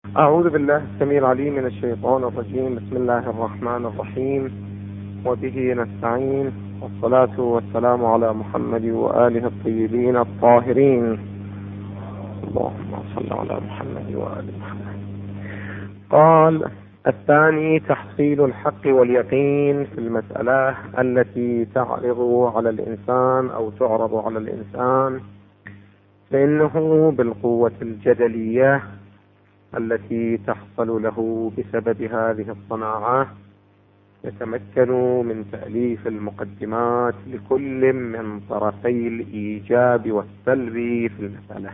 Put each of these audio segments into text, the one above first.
أعوذ بالله السميع العليم من الشيطان الرجيم. بسم الله الرحمن الرحيم، وبه نستعين، والصلاة والسلام على محمد وآله الطيبين الطاهرين. اللهم صل على محمد وآل محمد. قال: الثاني تحصيل الحق واليقين في المسألة التي تعرض على الإنسان أو تعرض على الإنسان، فإنه بالقوة الجدلية التي تحصل له بسبب هذه الصناعة يتمكن من تأليف المقدمات لكل من طرفي الإيجاب والسلب في المسألة.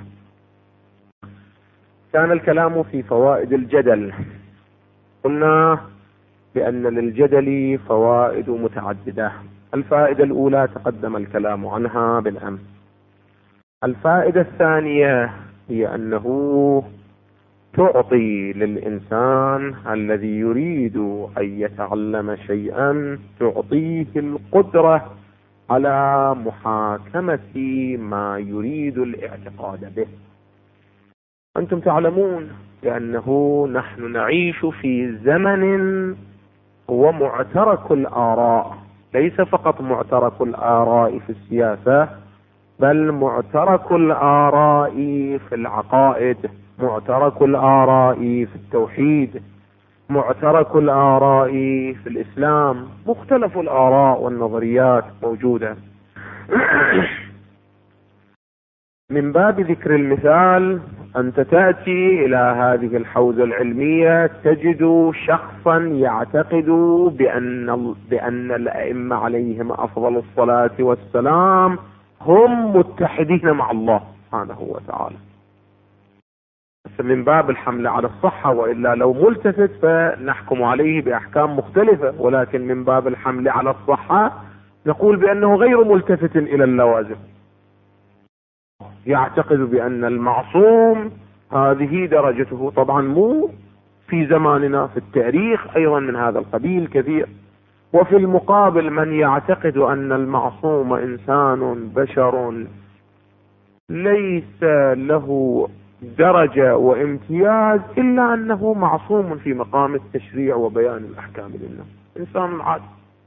كان الكلام في فوائد الجدل. قلنا بأن للجدل فوائد متعددة. الفائدة الأولى تقدم الكلام عنها بالأمس. الفائدة الثانية هي أنه تعطي للإنسان الذي يريد أن يتعلم شيئا، تعطيه القدرة على محاكمة ما يريد الاعتقاد به. أنتم تعلمون بأنه نحن نعيش في زمن هو معترك الآراء، ليس فقط معترك الآراء في السياسة، بل معترك الآراء في العقائد، معترك الآراء في التوحيد، معترك الآراء في الإسلام. مختلف الآراء والنظريات موجودة. من باب ذكر المثال، أنت تأتي إلى هذه الحوزة العلمية تجد شخصا يعتقد بأن الأئمة عليهم أفضل الصلاة والسلام هم متحدين مع الله سبحانه وتعالى. من باب الحمل على الصحة، وإلا لو ملتفت فنحكم عليه بأحكام مختلفة، ولكن من باب الحمل على الصحة نقول بأنه غير ملتفت إلى اللوازم. يعتقد بأن المعصوم هذه درجته، طبعا مو في زماننا، في التاريخ أيضا من هذا القبيل كثير. وفي المقابل من يعتقد أن المعصوم إنسان بشر ليس له درجة وامتياز إلا أنه معصوم في مقام التشريع وبيان الأحكام للناس، إنسان عادي.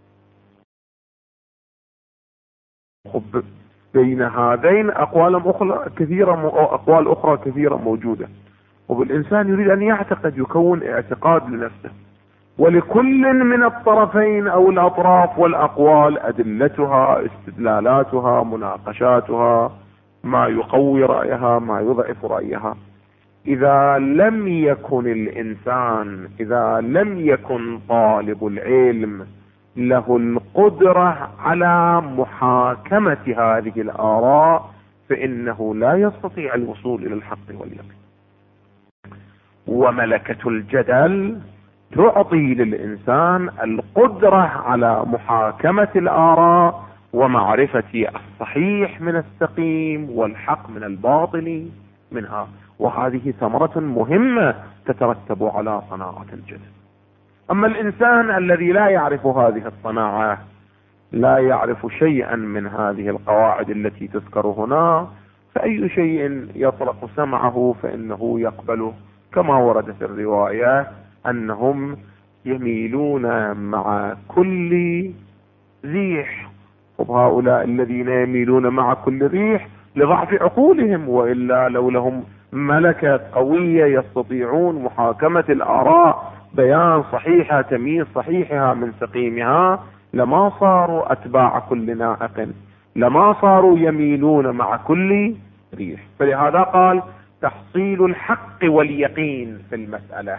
بين هذين أقوال أخرى كثيرة موجودة، وبالإنسان يريد أن يعتقد، يكون اعتقاد لنفسه. ولكل من الطرفين أو الأطراف والأقوال أدلتها، استدلالاتها، مناقشاتها، ما يقوي رأيها، ما يضعف رأيها. إذا لم يكن طالب العلم له القدرة على محاكمة هذه الآراء فإنه لا يستطيع الوصول إلى الحق واليقين. وملكة الجدل تعطي للإنسان القدرة على محاكمة الآراء ومعرفة الصحيح من السقيم والحق من الباطل منها، وهذه ثمرة مهمة تترتب على صناعة الجدل. أما الإنسان الذي لا يعرف هذه الصناعة، لا يعرف شيئا من هذه القواعد التي تذكر هنا، فأي شيء يطلق سمعه فإنه يقبله، كما ورد في الروايات أنهم يميلون مع كل ريح. وهؤلاء الذين يميلون مع كل ريح لضعف عقولهم، وإلا لو لهم ملكة قوية يستطيعون محاكمة الآراء، بيان صحيحة، تمييز صحيحها من سقيمها، لما صاروا أتباع كل نائق، لما صاروا يميلون مع كل ريح. فلهذا قال: تحصيل الحق واليقين في المسألة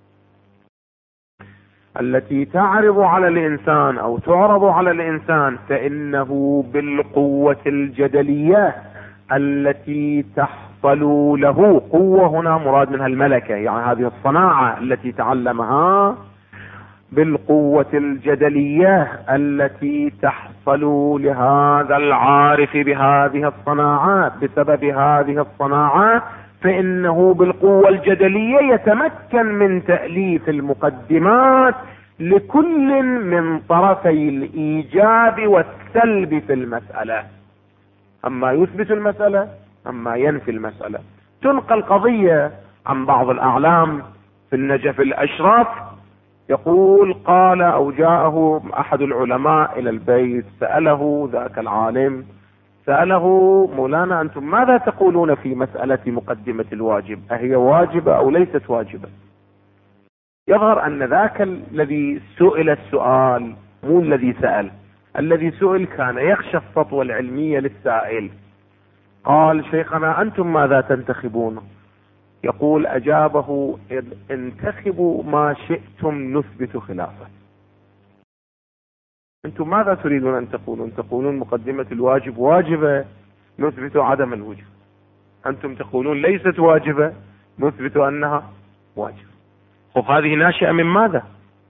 التي تعرض على الإنسان أو تعرض على الإنسان، فإنه بالقوة الجدلية التي تحصل له. قوة هنا مراد منها الملكة، يعني هذه الصناعة التي تعلمها. بالقوة الجدلية التي تحصل لهذا العارف بهذه الصناعات، بسبب هذه الصناعات، فإنه بالقوة الجدلية يتمكن من تأليف المقدمات لكل من طرفي الإيجاب والسلب في المسألة. أما يثبت المسألة، أما ينفي المسألة. تنقل قضية عن بعض الأعلام في النجف الأشرف يقول قال أو جاءه أحد العلماء إلى البيت، سأله ذاك العالم، سأله: مولانا أنتم ماذا تقولون في مسألة مقدمة الواجب؟ أهي واجبة أو ليست واجبة؟ يظهر أن ذاك الذي سئل السؤال مو الذي سأل، الذي سئل كان يخشى السطوة العلمية للسائل. قال: شيخنا أنتم ماذا تنتخبون؟ يقول أجابه: انتخبوا ما شئتم نثبت خلافه. أنتم ماذا تريدون أن تقولون؟ تقولون مقدمة الواجب واجبة، نثبت عدم الوجوب. أنتم تقولون ليست واجبة، نثبت أنها واجبة. خب هذه ناشئة من ماذا؟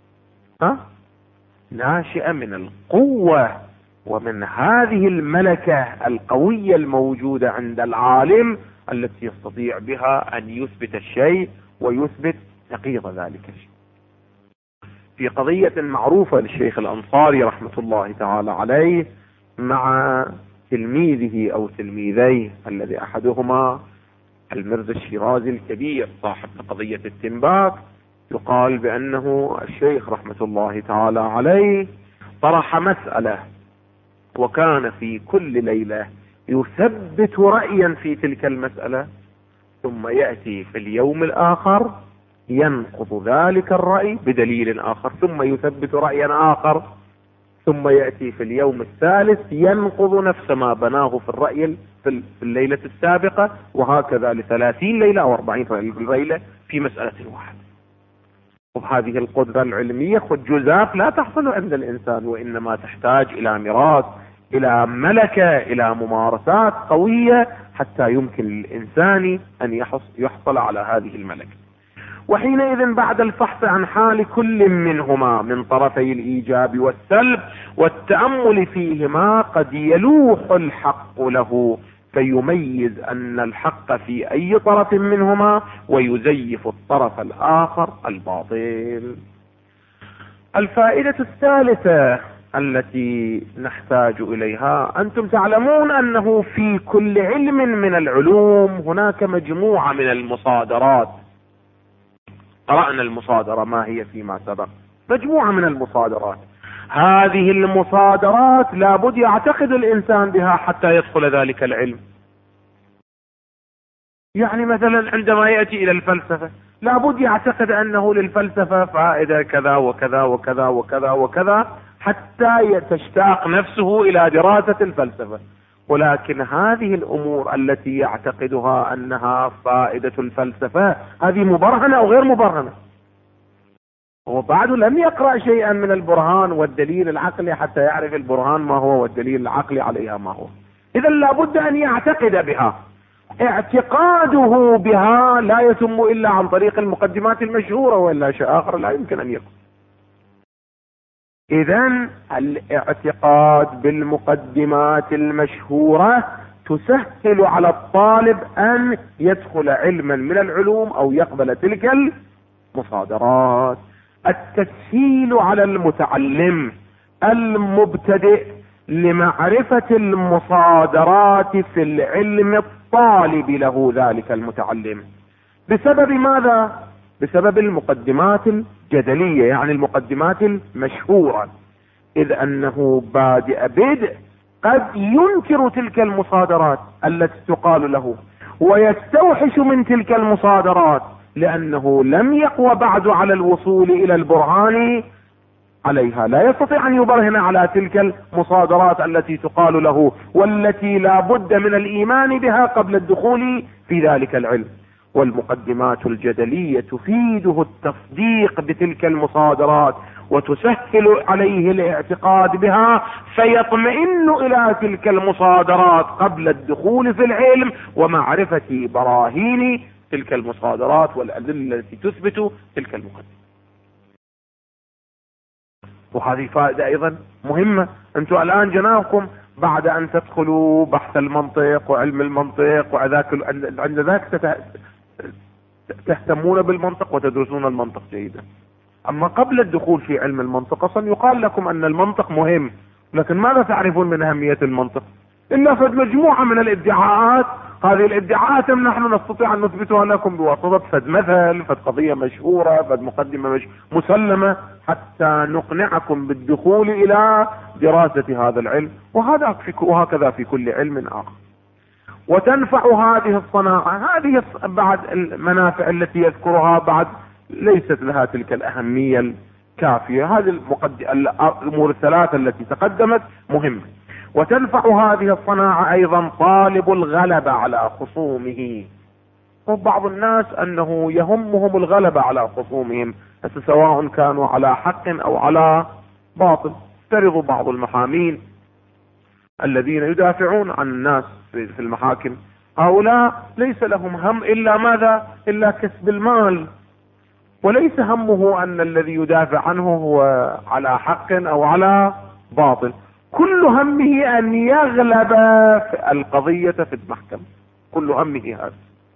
ناشئة من القوة ومن هذه الملكة القوية الموجودة عند العالم التي يستطيع بها أن يثبت الشيء ويثبت نقيض ذلك الشيء. في قضية معروفة للشيخ الأنصاري رحمة الله تعالى عليه مع تلميذه أو تلميذيه، الذي أحدهما المرزا الشيرازي الكبير صاحب قضية التنباك، يقال بأنه الشيخ رحمة الله تعالى عليه طرح مسألة، وكان في كل ليلة يثبت رأيا في تلك المسألة، ثم يأتي في اليوم الآخر ينقض ذلك الرأي بدليل آخر، ثم يثبت رأيا آخر، ثم يأتي في اليوم الثالث ينقض نفس ما بناه في الرأي في الليلة السابقة، وهكذا ل30 ليلة أو 40 ليلة في مسألة واحدة. وهذه القدرة العلمية خد جزاف لا تحصل عند الإنسان، وإنما تحتاج إلى ميراث، إلى ملكة، إلى ممارسات قوية حتى يمكن للإنسان أن يحصل على هذه الملكة. وحينئذ بعد الفحص عن حال كل منهما من طرفي الإيجاب والسلب والتأمل فيهما، قد يلوح الحق له فيميز أن الحق في أي طرف منهما ويزيف الطرف الآخر الباطل. الفائدة الثالثة التي نحتاج إليها: أنتم تعلمون أنه في كل علم من العلوم هناك مجموعة من المصادرات. قرأنا المصادرة ما هي فيما سبق، مجموعة من المصادرات. هذه المصادرات لابد يعتقد الإنسان بها حتى يدخل ذلك العلم. يعني مثلا عندما يأتي إلى الفلسفة لابد يعتقد أنه للفلسفة فائدة كذا وكذا وكذا وكذا وكذا حتى تشتاق نفسه إلى دراسة الفلسفة. ولكن هذه الأمور التي يعتقدها أنها فائدة الفلسفة هذه مبرهنة أو غير مبرهنة، وبعد لم يقرأ شيئا من البرهان والدليل العقلي حتى يعرف البرهان ما هو والدليل العقلي عليها ما هو. إذا لابد أن يعتقد بها. اعتقاده بها لا يتم إلا عن طريق المقدمات المشهورة، وإلا شيء آخر لا يمكن أن يكون. إذن الاعتقاد بالمقدمات المشهورة تسهل على الطالب أن يدخل علما من العلوم أو يقبل تلك المصادرات. التسهيل على المتعلم المبتدئ لمعرفة المصادرات في العلم الطالب له ذلك المتعلم. بسبب ماذا؟ بسبب المقدمات الجدلية، يعني المقدمات المشهورة، إذ أنه بادئ بدء قد ينكر تلك المصادرات التي تقال له ويستوحش من تلك المصادرات، لأنه لم يقوى بعد على الوصول إلى البرهان عليها، لا يستطيع أن يبرهن على تلك المصادرات التي تقال له والتي لا بد من الإيمان بها قبل الدخول في ذلك العلم. والمقدمات الجدلية تفيده التصديق بتلك المصادرات وتسهل عليه الاعتقاد بها، فيطمئن إلى تلك المصادرات قبل الدخول في العلم ومعرفة براهين تلك المصادرات والأدلة التي تثبت تلك المقدمة. وهذه فائدة أيضا مهمة. أنتم الآن جناكم بعد أن تدخلوا بحث المنطق وعلم المنطق عند ذاك تهتمون بالمنطق وتدرسون المنطق جيدا. أما قبل الدخول في علم المنطق أصلا يقال لكم أن المنطق مهم، لكن ماذا تعرفون من أهمية المنطق؟ إلا فد مجموعة من الادعاءات هذه الادعاءات نحن نستطيع ان نثبتها لكم بواسطة فد مثل، فد قضية مشهورة، فد مقدمة مسلمة، حتى نقنعكم بالدخول الى دراسة هذا العلم، وهكذا في كل علم اخر. وتنفع هذه الصناعة، هذه بعد المنافع التي يذكرها بعد ليست لها تلك الأهمية الكافية. هذه الأمور الثلاثة التي تقدمت مهمة. وتنفع هذه الصناعة أيضا طالب الغلبة على خصومه. وبعض الناس أنه يهمهم الغلبة على خصومهم، سواء كانوا على حق أو على باطل. ترض بعض المحامين الذين يدافعون عن الناس في المحاكم، هؤلاء ليس لهم هم إلا ماذا؟ إلا كسب المال، وليس همه أن الذي يدافع عنه هو على حق أو على باطل. كل همه أن يغلب القضية في المحكمة، كل همه هذا.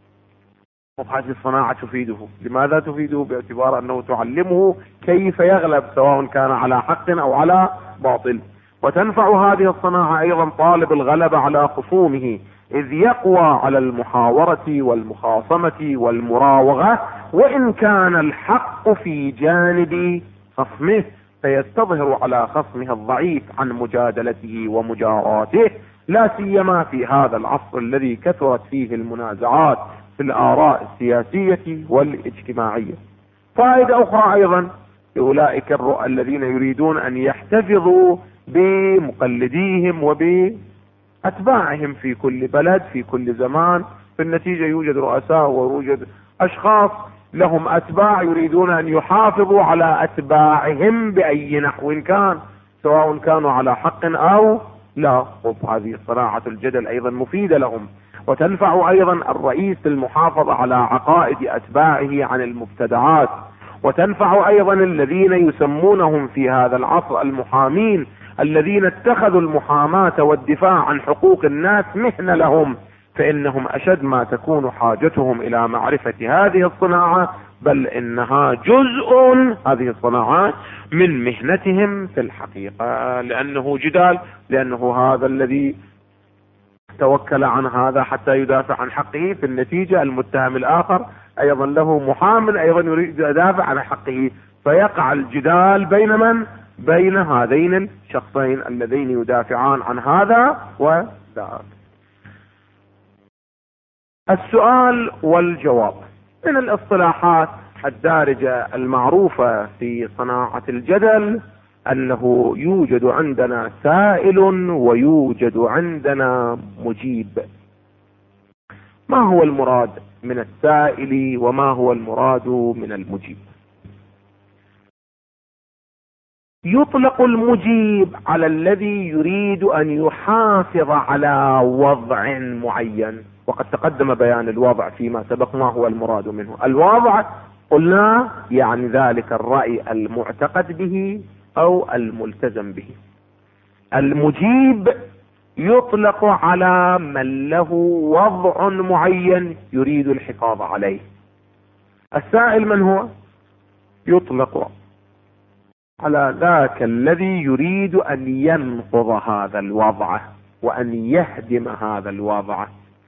وهذه الصناعة تفيده. لماذا تفيده؟ باعتبار أنه تعلمه كيف يغلب سواء كان على حق أو على باطل. وتنفع هذه الصناعة أيضا طالب الغلبة على خصومه، إذ يقوى على المحاورة والمخاصمة والمراوغة، وإن كان الحق في جانب خصمه، فيستظهر على خصمه الضعيف عن مجادلته ومجاراته، لا سيما في هذا العصر الذي كثرت فيه المنازعات في الآراء السياسية والاجتماعية. فائدة أخرى أيضا لأولئك الرؤى الذين يريدون أن يحتفظوا بمقلديهم وبأتباعهم في كل بلد في كل زمان. في النتيجة يوجد رؤساء ويوجد أشخاص لهم أتباع يريدون أن يحافظوا على أتباعهم بأي نحو كان، سواء كانوا على حق أو لا. وهذه صناعة الجدل أيضا مفيدة لهم. وتنفع أيضا الرئيس المحافظة على عقائد أتباعه عن المبتدعات. وتنفع أيضا الذين يسمونهم في هذا العصر المحامين، الذين اتخذوا المحاماة والدفاع عن حقوق الناس مهنة لهم، فإنهم أشد ما تكون حاجتهم إلى معرفة هذه الصناعة، بل إنها جزء هذه الصناعات من مهنتهم في الحقيقة، لأنه جدال، لأنه هذا الذي توكل عن هذا حتى يدافع عن حقه، في النتيجة المتهم الآخر أيضا له محامل أيضا يريد يدافع عن حقه، فيقع الجدال بين من؟ بين هذين الشخصين اللذين يدافعان عن هذا وذاك. السؤال والجواب من الاصطلاحات الدارجة المعروفة في صناعة الجدل أنه يوجد عندنا سائل ويوجد عندنا مجيب. ما هو المراد من السائل وما هو المراد من المجيب؟ يطلق المجيب على الذي يريد أن يحافظ على وضع معين، وقد تقدم بيان الوضع فيما سبق. ما هو المراد منه؟ الوضع قلنا يعني ذلك الرأي المعتقد به أو الملتزم به. المجيب يطلق على من له وضع معين يريد الحفاظ عليه. السائل من هو؟ يطلق على ذاك الذي يريد أن ينقض هذا الوضع وأن يهدم هذا الوضع.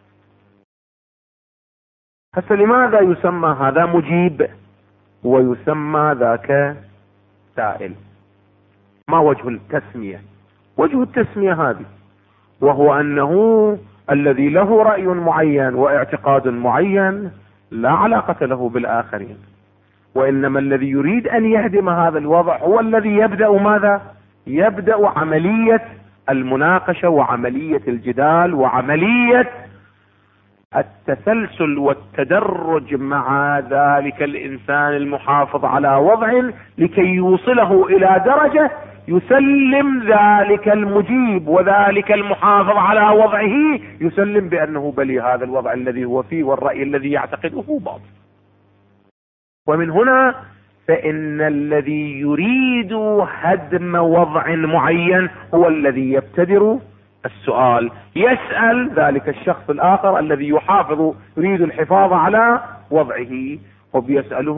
هسه لماذا يسمى هذا مجيب ويسمى ذاك سائل؟ ما وجه التسمية؟ وجه التسمية هذه، وهو أنه الذي له رأي معين واعتقاد معين لا علاقة له بالآخرين، وإنما الذي يريد أن يهدم هذا الوضع هو الذي يبدأ ماذا؟ يبدأ عملية المناقشة وعملية الجدال وعملية التسلسل والتدرج مع ذلك الإنسان المحافظ على وضع لكي يوصله إلى درجة يسلم ذلك المجيب وذلك المحافظ على وضعه يسلم بأنه بلي هذا الوضع الذي هو فيه والرأي الذي يعتقده باطل. ومن هنا فإن الذي يريد هدم وضع معين هو الذي يبتدر السؤال، يسأل ذلك الشخص الآخر الذي يريد الحفاظ على وضعه، وبيسأله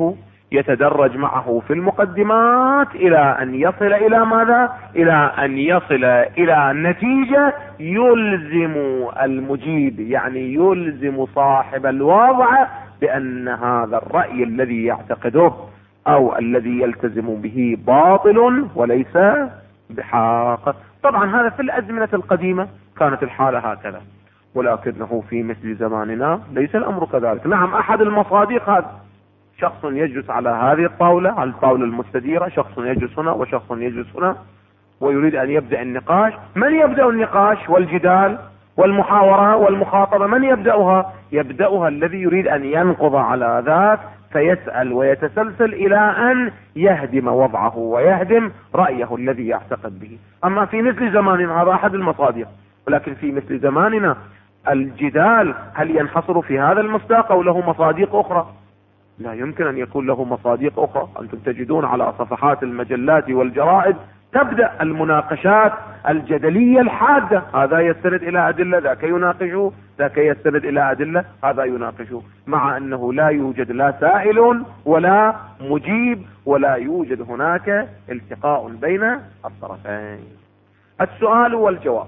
يتدرج معه في المقدمات الى ان يصل الى ماذا؟ الى ان يصل الى نتيجة يلزم المجيب، يعني يلزم صاحب الوضع بان هذا الرأي الذي يعتقده او الذي يلتزم به باطل وليس بحق. طبعا هذا في الازمنة القديمة كانت الحالة هكذا، ولكنه في مثل زماننا ليس الامر كذلك. نعم، احد المصادق هذا شخص يجلس على هذه الطاولة، على الطاولة المستديرة، شخص يجلس هنا وشخص يجلس هنا، ويريد ان يبدأ النقاش. من يبدأ النقاش والجدال والمحاورة والمخاطبة؟ من يبدأها؟ يبدأها الذي يريد ان ينقض على ذاك، فيسأل ويتسلسل الى ان يهدم وضعه ويهدم رأيه الذي يعتقد به. اما في مثل زماننا هذا احد المصادق، ولكن في مثل زماننا الجدال هل ينحصر في هذا المصداق او له مصادق اخرى؟ لا يمكن ان يكون له مصادق اخرى. انتم تجدون على صفحات المجلات والجرائد تبدأ المناقشات الجدلية الحادة، هذا يستند الى ادلة، ذاك يناقشه، ذاك يستند الى ادلة، هذا يناقشه، مع انه لا يوجد لا سائل ولا مجيب، ولا يوجد هناك التقاء بين الطرفين. السؤال والجواب.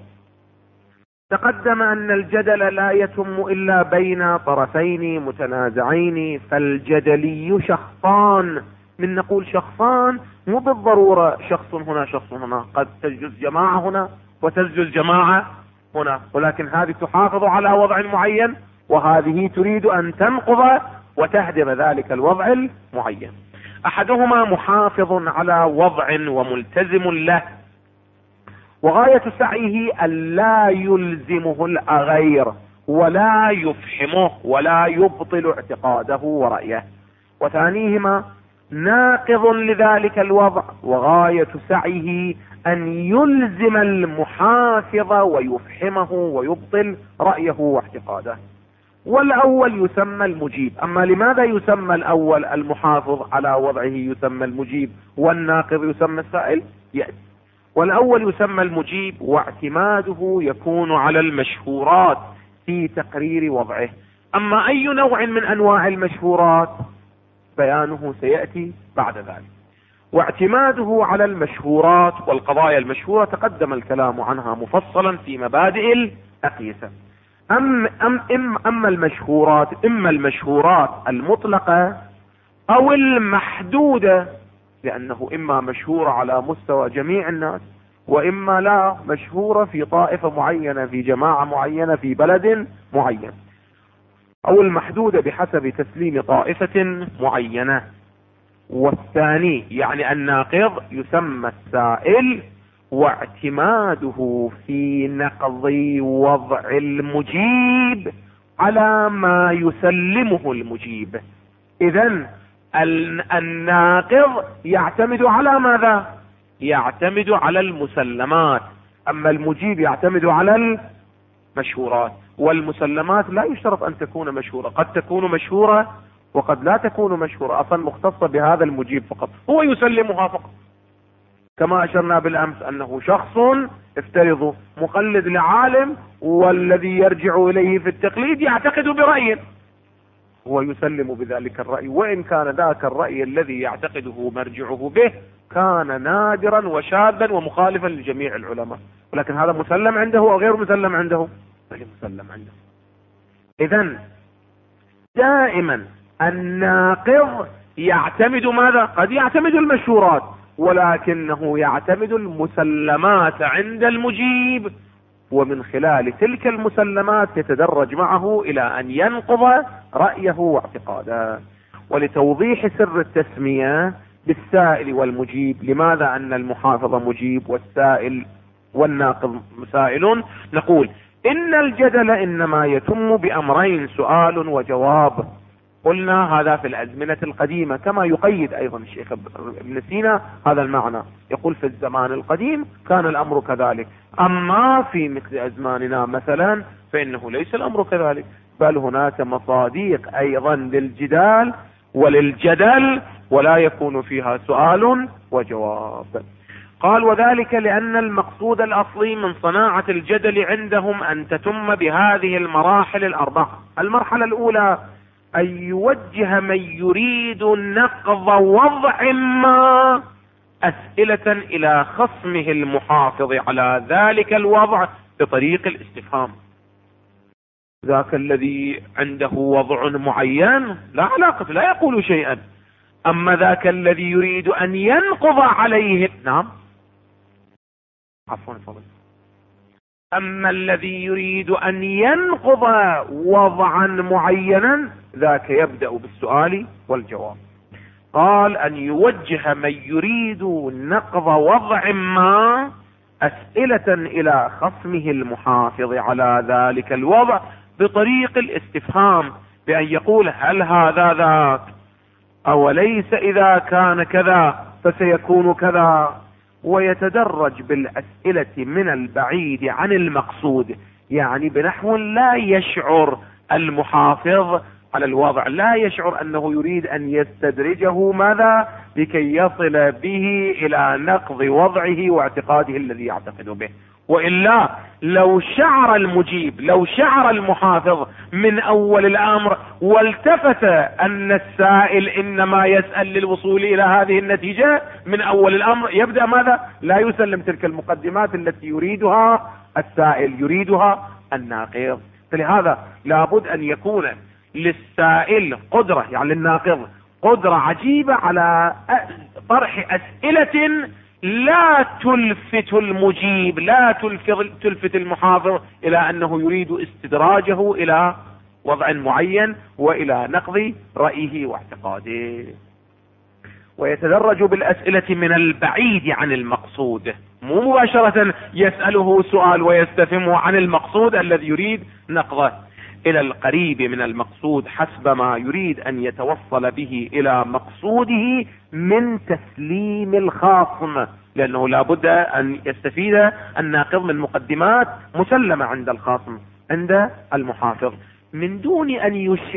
تقدم ان الجدل لا يتم الا بين طرفين متنازعين، فالجدلي شخصان. من نقول شخصان مو بالضرورة شخص هنا شخص هنا، قد تجلس جماعة هنا وتجلس جماعة هنا، ولكن هذه تحافظ على وضع معين وهذه تريد ان تنقض وتهدم ذلك الوضع المعين. احدهما محافظ على وضع وملتزم له، وغاية سعيه ألا يلزمه الغير ولا يفحمه ولا يبطل اعتقاده ورأيه. وثانيهما ناقض لذلك الوضع، وغاية سعيه أن يلزم المحافظ ويفحمه ويبطل رأيه واعتقاده. والأول يسمى المجيب. أما لماذا يسمى الأول المحافظ على وضعه يسمى المجيب والناقض يسمى السائل؟ يأتي. والأول يسمى المجيب، واعتماده يكون على المشهورات في تقرير وضعه. أما أي نوع من أنواع المشهورات بيانه سيأتي بعد ذلك. واعتماده على المشهورات والقضايا المشهورة تقدم الكلام عنها مفصلا في مبادئ الأقيسة. أما المشهورات، إما المشهورات المطلقة أو المحدودة، لأنه إما مشهورة على مستوى جميع الناس، وإما لا، مشهورة في طائفة معينة، في جماعة معينة، في بلد معين، أو المحدودة بحسب تسليم طائفة معينة. والثاني يعني الناقض يسمى السائل، واعتماده في نقض وضع المجيب على ما يسلمه المجيب. إذن الناقض يعتمد على ماذا؟ يعتمد على المسلمات، اما المجيب يعتمد على المشهورات. والمسلمات لا يشترط ان تكون مشهورة، قد تكون مشهورة وقد لا تكون مشهورة، اصلا مختصة بهذا المجيب فقط، هو يسلمها فقط. كما اشرنا بالامس انه شخص افترضوا مقلد لعالم، والذي يرجع اليه في التقليد يعتقد برأيه، هو يسلم بذلك الرأي، وإن كان ذاك الرأي الذي يعتقده مرجعه به كان نادرا وشاذا ومخالفا لجميع العلماء، ولكن هذا مسلم عنده أو غير مسلم عنده؟ غير مسلم عنده. إذن دائما الناقض يعتمد ماذا؟ قد يعتمد المشهورات، ولكنه يعتمد المسلمات عند المجيب، ومن خلال تلك المسلمات يتدرج معه الى ان ينقض رأيه واعتقاده. ولتوضيح سر التسمية بالسائل والمجيب، لماذا ان المحافظ مجيب والسائل والناقض سائل، نقول ان الجدل انما يتم بامرين، سؤال وجواب. قلنا هذا في الازمنة القديمة، كما يقيد ايضا الشيخ ابن سينا هذا المعنى، يقول في الزمان القديم كان الامر كذلك، اما في مثل ازماننا مثلا فانه ليس الامر كذلك، بل هناك مصادق ايضا للجدال وللجدل، ولا يكون فيها سؤال وجواب. قال وذلك لان المقصود الاصلي من صناعة الجدل عندهم ان تتم بهذه المراحل الاربعة. المرحلة الاولى أن يوجه من يريد نقض وضع ما أسئلة إلى خصمه المحافظ على ذلك الوضع بطريق الاستفهام. ذاك الذي عنده وضع معين لا علاقة، لا يقول شيئا. أما ذاك الذي يريد أن ينقض عليه، نعم عفوا فضل، أما الذي يريد أن ينقض وضعا معينا ذاك يبدأ بالسؤال والجواب. قال أن يوجه من يريد نقض وضع ما أسئلة إلى خصمه المحافظ على ذلك الوضع بطريق الاستفهام، بأن يقول هل هذا ذاك، أوليس إذا كان كذا فسيكون كذا، ويتدرج بالأسئلة من البعيد عن المقصود، يعني بنحو لا يشعر المحافظ على الوضع، لا يشعر أنه يريد أن يستدرجه ماذا لكي يصل به إلى نقض وضعه واعتقاده الذي يعتقد به. وإلا لو شعر المجيب، لو شعر المحافظ من أول الأمر والتفت أن السائل إنما يسأل للوصول إلى هذه النتيجة من أول الأمر، يبدأ ماذا؟ لا يسلم تلك المقدمات التي يريدها السائل، يريدها الناقض. فلهذا لابد أن يكون للسائل قدرة، يعني للناقض قدرة عجيبة على طرح أسئلة لا تلفت المجيب، لا تلفت المحاضر إلى أنه يريد استدراجه إلى وضع معين وإلى نقض رأيه واعتقاده. ويتدرج بالأسئلة من البعيد عن المقصود، مو مباشرة يسأله سؤال ويستفهمه عن المقصود الذي يريد نقضه، إلى القريب من المقصود حسب ما يريد أن يتوصل به إلى مقصوده من تسليم الخاصم، لأنه لابد أن يستفيد الناقض من مقدمات مسلمة عند الخاصم عند المحافظ، من دون أن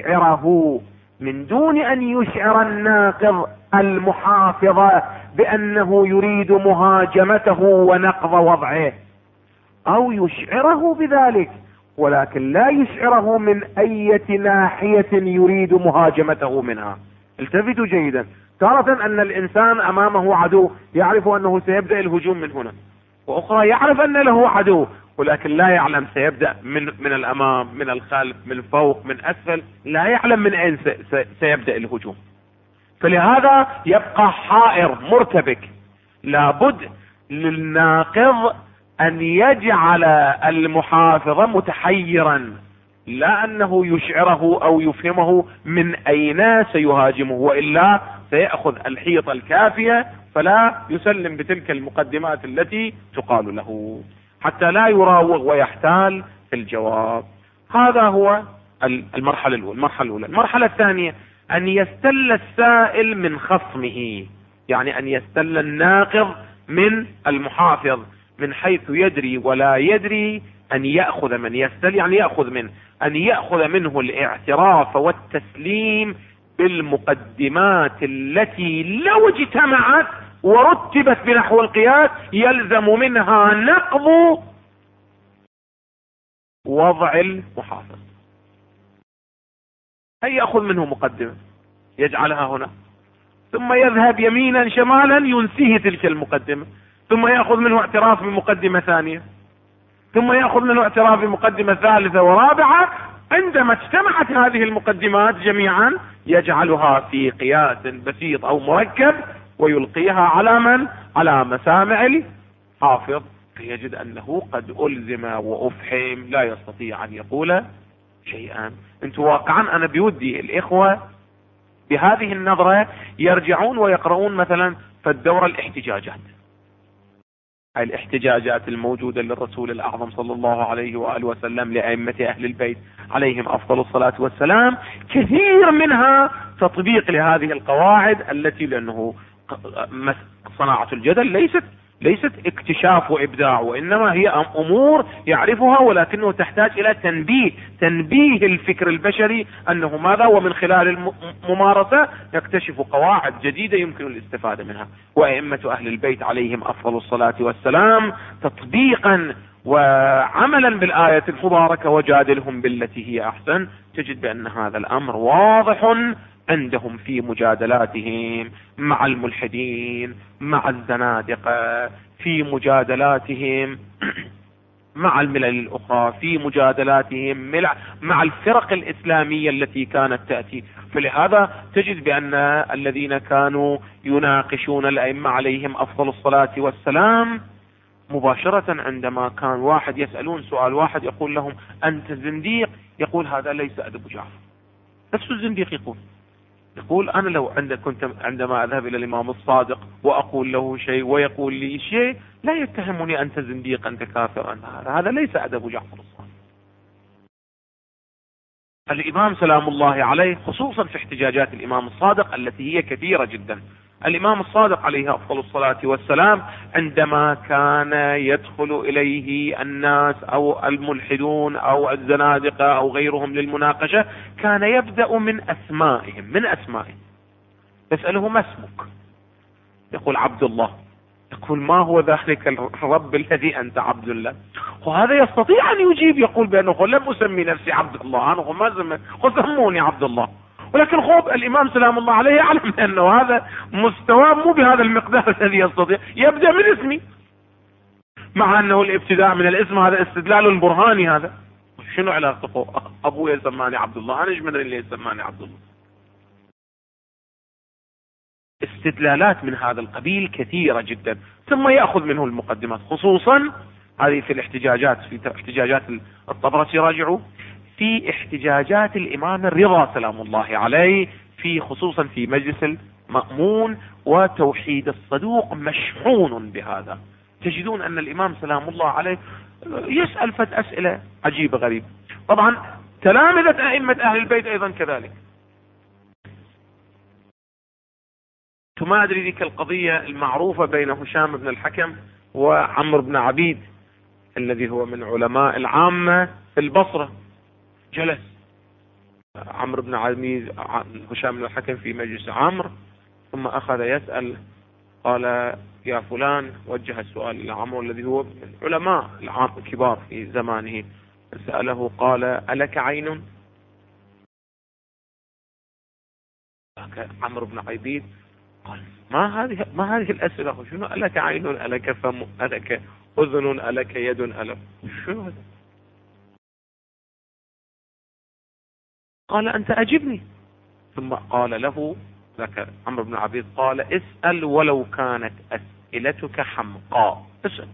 يشعر الناقض المحافظ بأنه يريد مهاجمته ونقض وضعه، أو يشعره بذلك ولكن لا يشعره من أي ناحية يريد مهاجمته منها. التفتوا جيدا، تارة أن الإنسان أمامه عدو يعرف أنه سيبدأ الهجوم من هنا، وأخرى يعرف أن له عدو ولكن لا يعلم سيبدأ من الأمام، من الخلف، من فوق، من أسفل، لا يعلم من أين سيبدأ الهجوم. فلهذا يبقى حائر مرتبك. لابد للناقض أن يجعل المحافظ متحيرا، لا أنه يشعره أو يفهمه من أين سيهاجمه، وإلا سيأخذ الحيطة الكافية فلا يسلم بتلك المقدمات التي تقال له، حتى لا يراوغ ويحتال في الجواب. هذا هو المرحلة الأولى. المرحلة الثانية أن يستل السائل من خصمه، يعني أن يستل الناقض من المحافظ من حيث يدري ولا يدري، أن يأخذ من يستل، يعني يأخذ منه، أن يأخذ منه الاعتراف والتسليم بالمقدمات التي لو اجتمعت ورتبت بنحو القياس يلزم منها نقض وضع المحافظ. أي يأخذ منه مقدمة يجعلها هنا، ثم يذهب يمينا شمالا ينسيه تلك المقدمة، ثم يأخذ منه اعتراف بمقدمة ثانية، ثم يأخذ منه اعتراف بمقدمة ثالثة ورابعة. عندما اجتمعت هذه المقدمات جميعا يجعلها في قياس بسيط أو مركب ويلقيها على من؟ على مسامع الحافظ، فيجد أنه قد ألزم وأفحم، لا يستطيع أن يقول شيئا. انتوا واقعا أنا بودي الإخوة بهذه النظرة يرجعون ويقرؤون مثلا في الدورة الاحتجاجات الموجودة للرسول الأعظم صلى الله عليه وآله وسلم لأئمة أهل البيت عليهم أفضل الصلاة والسلام، كثير منها تطبيق لهذه القواعد التي، لأنه صناعة الجدل ليست ليست اكتشاف وابداع، وانما هي امور يعرفها، ولكنه تحتاج الى تنبيه الفكر البشري انه ماذا، ومن خلال الممارسة نكتشف قواعد جديدة يمكن الاستفادة منها. وائمة اهل البيت عليهم افضل الصلاة والسلام تطبيقا وعملا بالآية المباركة وجادلهم بالتي هي احسن، تجد بان هذا الامر واضح عندهم في مجادلاتهم مع الملحدين، مع الزنادقة، في مجادلاتهم مع الملل الأخرى، في مجادلاتهم مع الفرق الإسلامية التي كانت تأتي. فلهذا تجد بأن الذين كانوا يناقشون الأئمة عليهم أفضل الصلاة والسلام مباشرة عندما كان واحد يسألون سؤال واحد يقول لهم أنت زنديق، يقول هذا ليس أدب جعفر. نفس الزنديق يقول أنا لو كنت عندما أذهب إلى الإمام الصادق وأقول له شيء ويقول لي شيء لا يتهمني أنت زنديق أنت كافر، هذا ليس أدب جعفر الصادق. الإمام سلام الله عليه خصوصا في احتجاجات الإمام الصادق التي هي كثيرة جدا، الإمام الصادق عليه أفضل الصلاة والسلام عندما كان يدخل إليه الناس أو الملحدون أو الزنادقة أو غيرهم للمناقشة كان يبدأ من أسمائهم يسأله ما اسمك؟ يقول عبد الله. يقول ما هو ذلك الرب الذي أنت عبد الله؟ وهذا يستطيع أن يجيب يقول بأنه لم أسمي نفسي عبد الله، أنا ما سموني عبد الله، ولكن الإمام سلام الله عليه يعلم أنه هذا مستوى مو بهذا المقدار الذي يستطيع يبدأ من اسمي، مع أنه الابتداء من الاسم هذا استدلال برهاني. هذا شنو علاقته؟ أبوي يسماني عبد الله، أنا ايش مدري اللي يسماني عبد الله؟ استدلالات من هذا القبيل كثيرة جدا، ثم يأخذ منه المقدمات، خصوصا هذه في الاحتجاجات، في احتجاجات الطبرسي راجعوا، في احتجاجات الإمام الرضا سلام الله عليه، في خصوصا في مجلس المأمون وتوحيد الصدوق مشحون بهذا. تجدون أن الإمام سلام الله عليه يسأل أسئلة عجيبة غريبة. طبعا تلامذة أئمة أهل البيت أيضا كذلك. ثم أدري ذيك القضية المعروفة بين هشام بن الحكم وعمرو بن عبيد الذي هو من علماء العامة في البصرة. جلس عمرو بن عبيد هشام بن الحكم في مجلس عمرو، ثم أخذ يسأل، قال يا فلان، وجه السؤال إلى عمرو الذي هو من علماء العام الكبار في زمانه، سأله قال ألك عين؟ عمرو بن عبيد قال ما هذه الأسئلة؟ شنو ألك عين، ألك فم، ألك أذن، ألك يد، ألك شنو هذا؟ قال أنت أجبني. ثم قال له ذاك عمرو بن عبيد قال اسأل ولو كانت أسئلتك حمقاء، اسأل.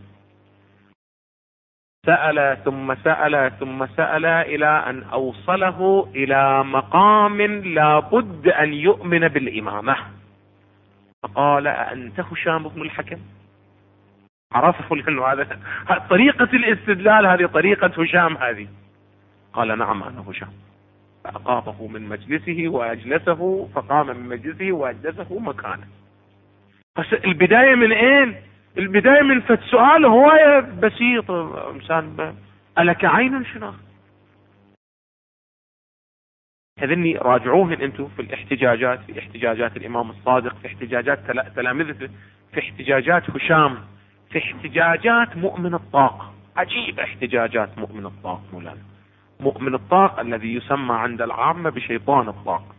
سأل ثم سأل ثم سأل إلى أن أوصله إلى مقام لا بد أن يؤمن بالإمامة. فقال أنت هشام بن الحكم؟ عرفه لأنه هذا طريقة الاستدلال، هذه طريقة هشام هذه. قال نعم أنا هشام. فأقامه من مجلسه وأجلسه، فقام من مجلسه وأجلسه مكانه. البداية من أين؟ البداية من سؤال هواية بسيط، إنسان ألك عين شنو؟ هذني راجعوهن انتم في الاحتجاجات، في احتجاجات الإمام الصادق، في احتجاجات تلامذته، في احتجاجات هشام، في احتجاجات مؤمن الطاق. عجيب احتجاجات مؤمن الطاق مولانا. مؤمن الطاق الذي يسمى عند العامة بشيطان الطاق،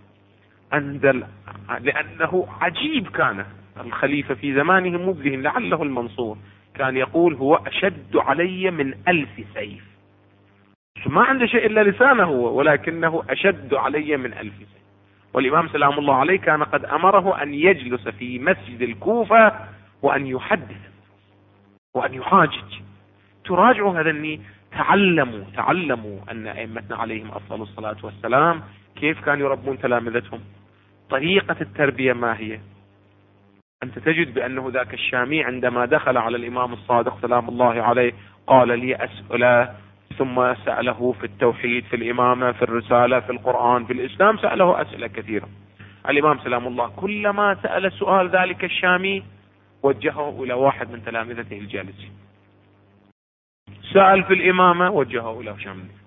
لأنه عجيب. كان الخليفة في زمانه مبله لعله المنصور كان يقول هو أشد علي من 1000 سيف. ما عنده شيء إلا لسانه هو، ولكنه أشد علي من 1000 سيف. والإمام سلام الله عليه كان قد أمره أن يجلس في مسجد الكوفة وأن يحدث وأن يحاجج. تراجعوا هذا، تعلموا أن أئمتنا عليهم أفضل الصلاة والسلام كيف كانوا يربون تلامذتهم، طريقة التربية ما هي. أنت تجد بأنه ذاك الشامي عندما دخل على الإمام الصادق سلام الله عليه قال لي أسئلة، ثم سأله في التوحيد، في الإمامة، في الرسالة، في القرآن، في الإسلام، سأله أسئلة كثيرة. الإمام سلام الله كلما سأل سؤال ذلك الشامي وجهه إلى واحد من تلامذته الجالسين. سأل في الإمامة وجهه إلى هشام بن ثابت.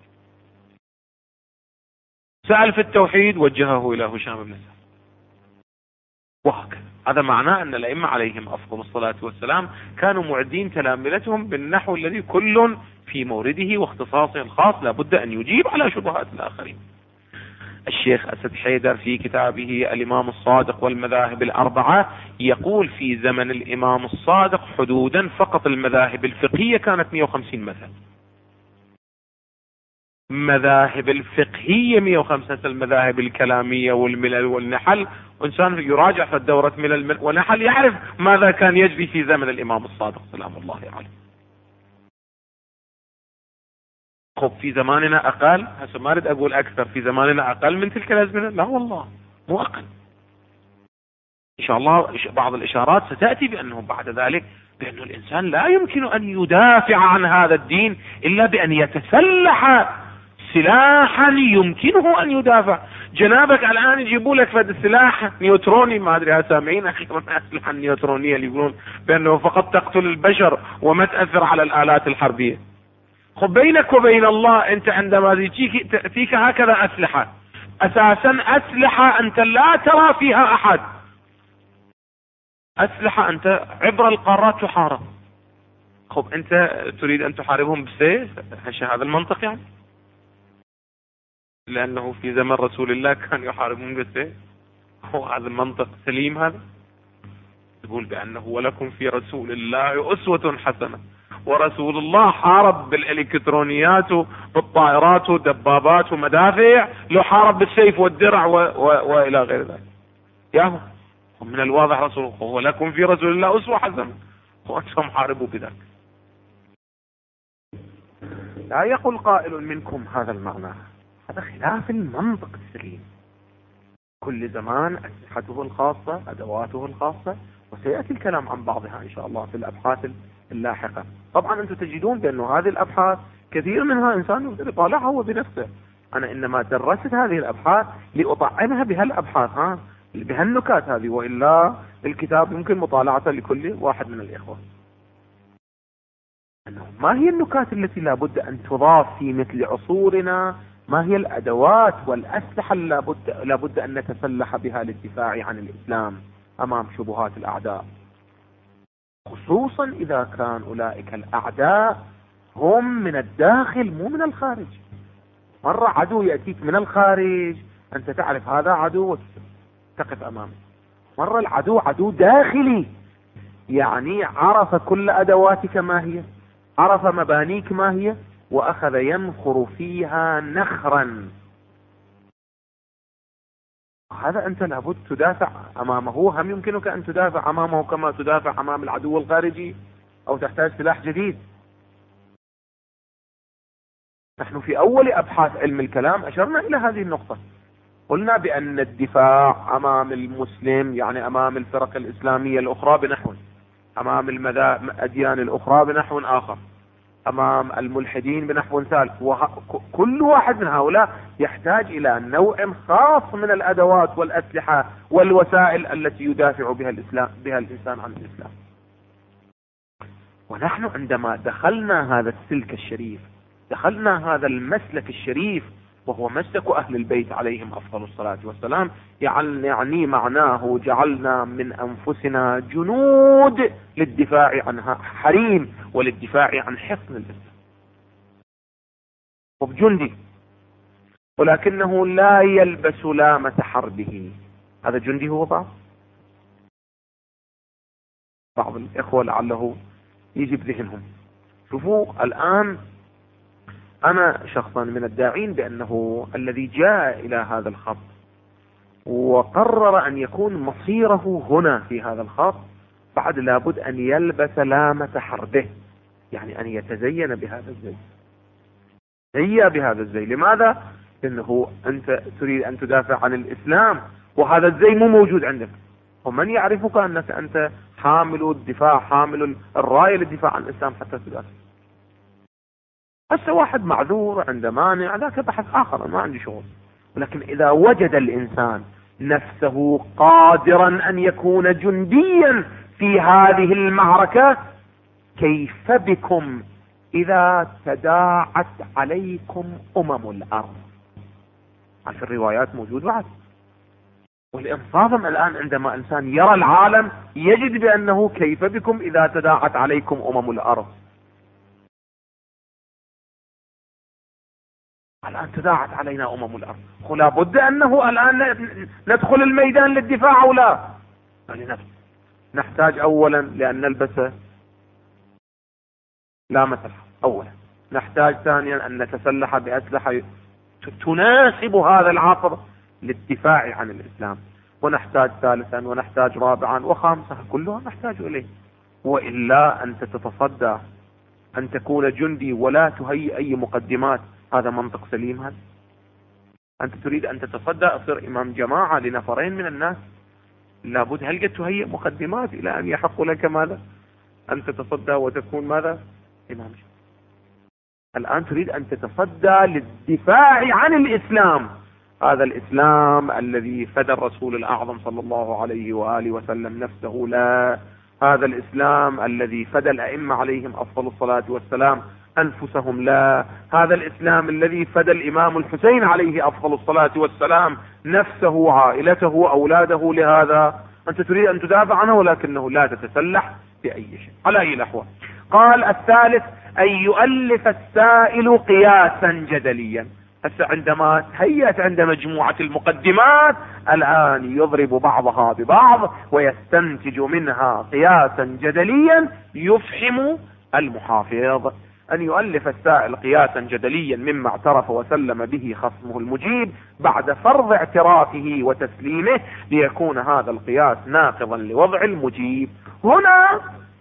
سأل في التوحيد وجهه إلى هشام بن ثابت، وهكذا. هذا معناه أن الأئمة عليهم أفضل الصلاة والسلام كانوا معدين تلامذتهم بالنحو الذي كل في مورده واختصاصه الخاص لابد أن يجيب على شبهات الآخرين. الشيخ أسد حيدر في كتابه الإمام الصادق والمذاهب الأربعة يقول في زمن الإمام الصادق حدودا فقط المذاهب الفقهية كانت 150 مثل. مذاهب الفقهية 105. المذاهب الكلامية والملل والنحل، وإنسان يراجع في الدورة ملل ونحل يعرف ماذا كان يجري في زمن الإمام الصادق سلام الله عليه. خب في زماننا أقل، هسه ما أريد أقول أكثر، في زماننا أقل من تلك الأزمنة؟ لا والله مو أقل. إن شاء الله بعض الإشارات ستأتي بأنه بعد ذلك بأن الإنسان لا يمكن أن يدافع عن هذا الدين إلا بأن يتسلح سلاحا يمكنه أن يدافع. جنابك الآن يجيبوا لك فد السلاح نيوتروني، ما أدري سامعين أخيرا الأسلحة النيوترونية اللي يقولون بأنه فقط تقتل البشر وما تأثر على الآلات الحربية. خب بينك وبين الله أنت عندما تأتيك هكذا أسلحة، أساسا أسلحة أنت لا ترى فيها أحد، أسلحة أنت عبر القارات تحارب. خب أنت تريد أن تحاربهم بالسيف؟ هذا المنطق يعني؟ لأنه في زمن رسول الله كان يحاربون بالسيف. هو هذا المنطق سليم؟ هذا يقول بأنه ولكم في رسول الله أسوة حسنة، ورسول الله حارب بالإلكترونيات وبالطائرات ودبابات ومدافع، لو حارب بالسيف والدرع وإلى غير ذلك. يا من الواضح رسول الله ولكم في رسول الله أسوة حسنة، وأنتم حاربوا بذلك. لا يقول قائل منكم هذا المعنى، هذا خلاف المنطق السليم. كل زمان أسلحته الخاصة، أدواته الخاصة، وسيأتي الكلام عن بعضها إن شاء الله في الأبحاث اللاحقة. طبعا أنتم تجدون بأنه هذه الأبحاث كثير منها إنسان يقدر يطالعها هو بنفسه. أنا إنما درست هذه الأبحاث لأطعمها بهالأبحاث بهالنكات هذه، وإلا الكتاب يمكن مطالعته لكل واحد من الإخوة. ما هي النكات التي لابد أن تضاف في مثل عصورنا؟ ما هي الأدوات والأسلحة لابد أن نتسلح بها للدفاع عن الإسلام أمام شبهات الأعداء، خصوصا إذا كان أولئك الأعداء هم من الداخل مو من الخارج. مرة عدو يأتيك من الخارج أنت تعرف هذا عدو تقف أمامه، مرة العدو عدو داخلي، يعني عرف كل أدواتك ما هي، عرف مبانيك ما هي، وأخذ ينخر فيها نخرا. هذا أنت لابد تدافع أمامه. هم يمكنك أن تدافع أمامه كما تدافع أمام العدو الخارجي، أو تحتاج سلاح جديد؟ نحن في أول أبحاث علم الكلام أشرنا إلى هذه النقطة، قلنا بأن الدفاع أمام المسلم يعني أمام الفرق الإسلامية الأخرى بنحو، أمام الأديان الأخرى بنحو آخر، أمام الملحدين بنحو ثالث، كل واحد من هؤلاء يحتاج إلى نوع خاص من الأدوات والأسلحة والوسائل التي يدافع بها الإنسان عن الإسلام. ونحن عندما دخلنا هذا السلك الشريف، دخلنا هذا المسلك الشريف وهو مسلك أهل البيت عليهم أفضل الصلاة والسلام، يعني معناه جعلنا من أنفسنا جنود للدفاع عن حريم وللدفاع عن حصن الإسلام. وبجندي ولكنه لا يلبس لامة حربه، هذا جندي هو بعض الإخوة لعله يجي بذهنهم. شوفوا الآن أنا شخصا من الداعين بأنه الذي جاء إلى هذا الخط وقرر أن يكون مصيره هنا في هذا الخط، بعد لابد أن يلبس لامة حربه، يعني أن يتزين بهذا الزي. هيا بهذا الزي. لماذا؟ لأنه أنت تريد أن تدافع عن الإسلام وهذا الزي مو موجود عندك، ومن يعرفك أنك أنت حامل الدفاع، حامل الراية للدفاع عن الإسلام حتى تدافع. هسه واحد معذور عنده مانع، ذاك بحث آخر، ما عندي شغل. ولكن إذا وجد الإنسان نفسه قادرا أن يكون جنديا في هذه المعركة: كيف بكم إذا تداعت عليكم الأرض. في الروايات موجود بعد. والإنصاف الآن عندما إنسان يرى العالم يجد بأنه كيف بكم إذا تداعت عليكم الأرض. الآن تداعت علينا الأرض، ولا بد أنه الآن ندخل الميدان للدفاع أو لا؟ نحتاج أولا لأن نلبس لامة الحرب، أولا نحتاج ثانيا أن نتسلح بأسلحة تناسب هذا العصر للدفاع عن الإسلام، ونحتاج ثالثا ونحتاج رابعا وخامسا، كلها نحتاج إليه. وإلا أنت تتصدى أن تكون جندي ولا تهيئ أي مقدمات، هذا منطق سليم؟ هذا أنت تريد أن تتصدى أصير إمام جماعة لنفرين من الناس، لابد هل قد تهيئ مقدمات إلى أن يحق لك ماذا؟ أن تتصدى وتكون ماذا؟ إمام جماعة. الآن تريد أن تتصدى للدفاع عن الإسلام، هذا الإسلام الذي فدى الرسول الأعظم صلى الله عليه وآله وسلم نفسه، لا هذا الإسلام الذي فدى الأئمة عليهم أفضل الصلاة والسلام أنفسهم، لا هذا الإسلام الذي فدى الإمام الحسين عليه أفضل الصلاة والسلام نفسه عائلته أولاده. لهذا أنت تريد أن تدافع عنه، ولكنه لا تتسلح بأي شيء على أي الأحوال. قال الثالث: أن يؤلف السائل قياسا جدليا. هسه عندما تهيأت عند مجموعة المقدمات الآن يضرب بعضها ببعض ويستنتج منها قياسا جدليا يفحم المحافظ. أن يؤلف السائل قياسا جدليا مما اعترف وسلم به خصمه المجيب بعد فرض اعترافه وتسليمه، ليكون هذا القياس ناقضا لوضع المجيب. هنا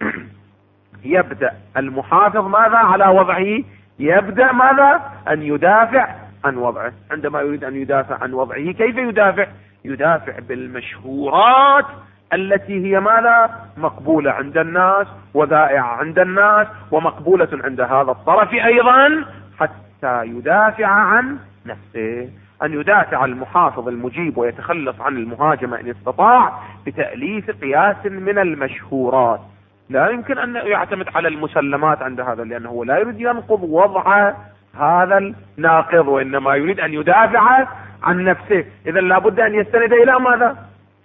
يبدأ المحافظ ماذا على وضعه؟ يبدأ ماذا؟ أن يدافع عن وضعه. عندما يريد أن يدافع عن وضعه كيف يدافع؟ يدافع بالمشهورات التي هي ماذا؟ مقبولة عند الناس وذائعة عند الناس ومقبولة عند هذا الطرف أيضا، حتى يدافع عن نفسه. أن يدافع المحافظ المجيب ويتخلص عن المهاجمة إن استطاع بتأليف قياس من المشهورات. لا يمكن أن يعتمد على المسلمات عند هذا، لأنه لا يريد ينقض وضع هذا الناقض، وإنما يريد أن يدافع عن نفسه. إذا لابد أن يستند إلى ماذا؟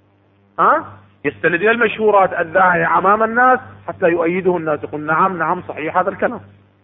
يستند إلى المشهورات الذاعية أمام الناس حتى يؤيده الناس، يقول نعم نعم صحيح هذا الكلام.